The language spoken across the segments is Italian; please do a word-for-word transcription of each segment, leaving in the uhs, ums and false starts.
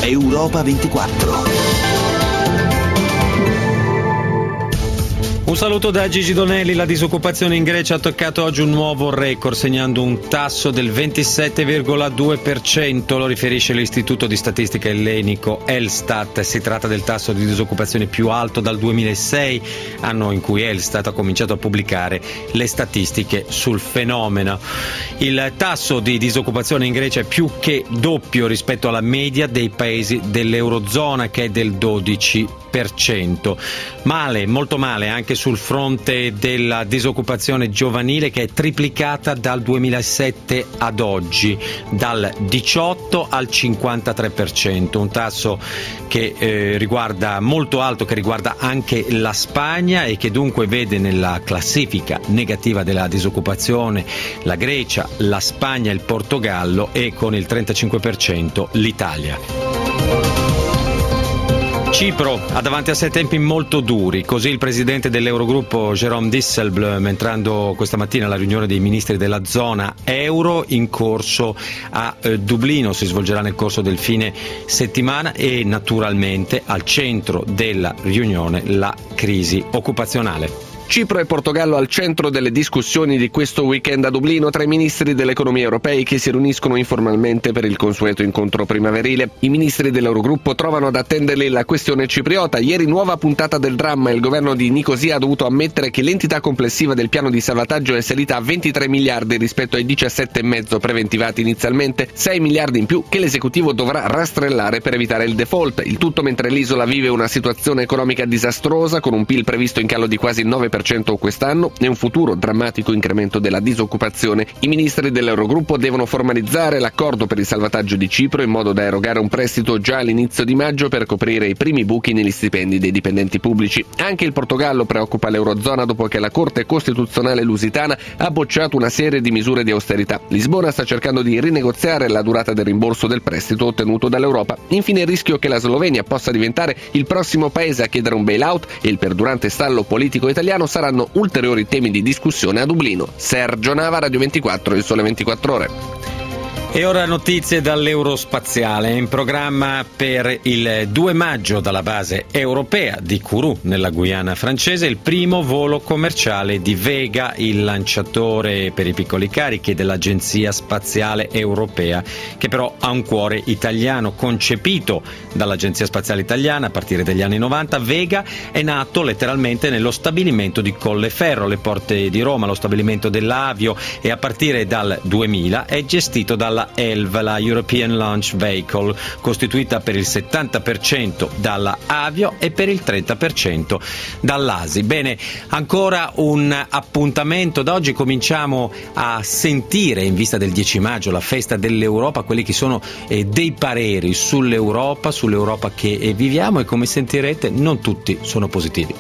Europa ventiquattro. Un saluto da Gigi Donelli. La disoccupazione in Grecia ha toccato oggi un nuovo record, segnando un tasso del ventisette virgola due per cento, lo riferisce l'Istituto di Statistica Ellenico Elstat. Si tratta del tasso di disoccupazione più alto dal duemilasei, anno in cui Elstat ha cominciato a pubblicare le statistiche sul fenomeno. Il tasso di disoccupazione in Grecia è più che doppio rispetto alla media dei paesi dell'Eurozona, che è del dodici per cento. Male, molto male anche sul fronte della disoccupazione giovanile, che è triplicata dal duemilasette ad oggi, dal diciotto al cinquantatré per cento, un tasso che eh, riguarda molto alto, che riguarda anche la Spagna e che dunque vede nella classifica negativa della disoccupazione la Grecia, la Spagna e il Portogallo, e con il trentacinque per cento l'Italia. Cipro ha davanti a sé tempi molto duri, così il presidente dell'Eurogruppo Jérôme Dijsselbloem, entrando questa mattina alla riunione dei ministri della zona euro in corso a eh, Dublino, si svolgerà nel corso del fine settimana, e naturalmente al centro della riunione la crisi occupazionale. Cipro e Portogallo al centro delle discussioni di questo weekend a Dublino tra i ministri dell'economia europei, che si riuniscono informalmente per il consueto incontro primaverile. I ministri dell'Eurogruppo trovano ad attenderli la questione cipriota. Ieri nuova puntata del dramma. Il governo di Nicosia ha dovuto ammettere che l'entità complessiva del piano di salvataggio è salita a ventitré miliardi rispetto ai diciassette e mezzo preventivati inizialmente, sei miliardi in più che l'esecutivo dovrà rastrellare per evitare il default. Il tutto mentre l'isola vive una situazione economica disastrosa, con un P I L previsto in calo di quasi il nove per cento quest'anno e un futuro drammatico incremento della disoccupazione. I ministri dell'Eurogruppo devono formalizzare l'accordo per il salvataggio di Cipro in modo da erogare un prestito già all'inizio di maggio per coprire i primi buchi negli stipendi dei dipendenti pubblici. Anche il Portogallo preoccupa l'Eurozona dopo che la Corte Costituzionale lusitana ha bocciato una serie di misure di austerità. Lisbona sta cercando di rinegoziare la durata del rimborso del prestito ottenuto dall'Europa. Infine il rischio che la Slovenia possa diventare il prossimo paese a chiedere un bailout e il perdurante stallo politico italiano saranno ulteriori temi di discussione a Dublino. Sergio Nava, Radio ventiquattro, Il Sole ventiquattro Ore. E ora notizie dall'Eurospaziale. In programma per il due maggio dalla base europea di Kourou, nella Guyana francese, il primo volo commerciale di Vega, il lanciatore per i piccoli carichi dell'Agenzia Spaziale Europea, che però ha un cuore italiano. Concepito dall'Agenzia Spaziale Italiana a partire dagli anni novanta, Vega è nato letteralmente nello stabilimento di Colleferro, alle porte di Roma, lo stabilimento dell'Avio, e a partire dal duemila è gestito dalla E L V, la European Launch Vehicle, costituita per il settanta per cento dalla Avio e per il trenta per cento dall'A S I. Bene, ancora un appuntamento. Da oggi cominciamo a sentire, in vista del dieci maggio, la festa dell'Europa, quelli che sono eh, dei pareri sull'Europa, sull'Europa che eh, viviamo, e come sentirete non tutti sono positivi.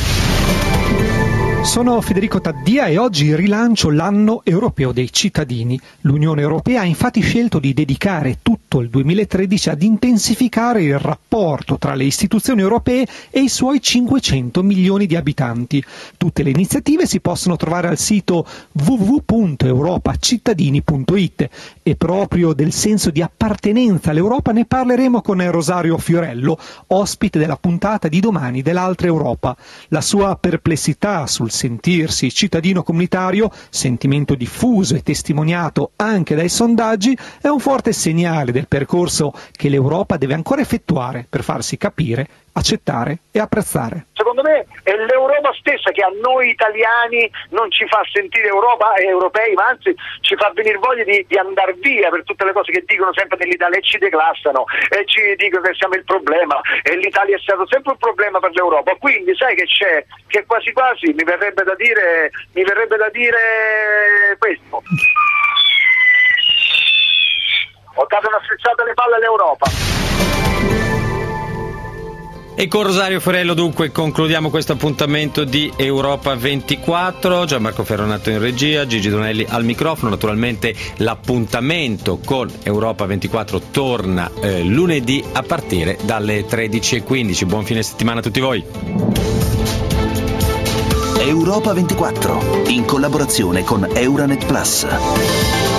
Sono Federico Taddia e oggi rilancio l'anno europeo dei cittadini. L'Unione Europea ha infatti scelto di dedicare tutto il duemilatredici ad intensificare il rapporto tra le istituzioni europee e i suoi cinquecento milioni di abitanti. Tutte le iniziative si possono trovare al sito w w w punto europacittadini punto i t, e proprio del senso di appartenenza all'Europa ne parleremo con Rosario Fiorello, ospite della puntata di domani dell'Altra Europa. La sua perplessità sul sentirsi cittadino comunitario, sentimento diffuso e testimoniato anche dai sondaggi, è un forte segnale del percorso che l'Europa deve ancora effettuare per farsi capire, accettare e apprezzare. Secondo me è l'Europa stessa che a noi italiani non ci fa sentire Europa e europei, ma anzi ci fa venire voglia di, di andare via per tutte le cose che dicono sempre dell'Italia, e ci declassano e ci dicono che siamo il problema, e l'Italia è stato sempre un problema per l'Europa. Quindi sai che c'è, che quasi quasi mi verrebbe da dire mi verrebbe da dire questo: ho dato una frecciata alle palle all'Europa. E con Rosario Fiorello dunque concludiamo questo appuntamento di Europa ventiquattro. Gianmarco Ferronato in regia, Gigi Donelli al microfono. Naturalmente l'appuntamento con Europa ventiquattro torna eh, lunedì a partire dalle tredici e quindici. Buon fine settimana a tutti voi. Europa ventiquattro, in collaborazione con Euranet Plus.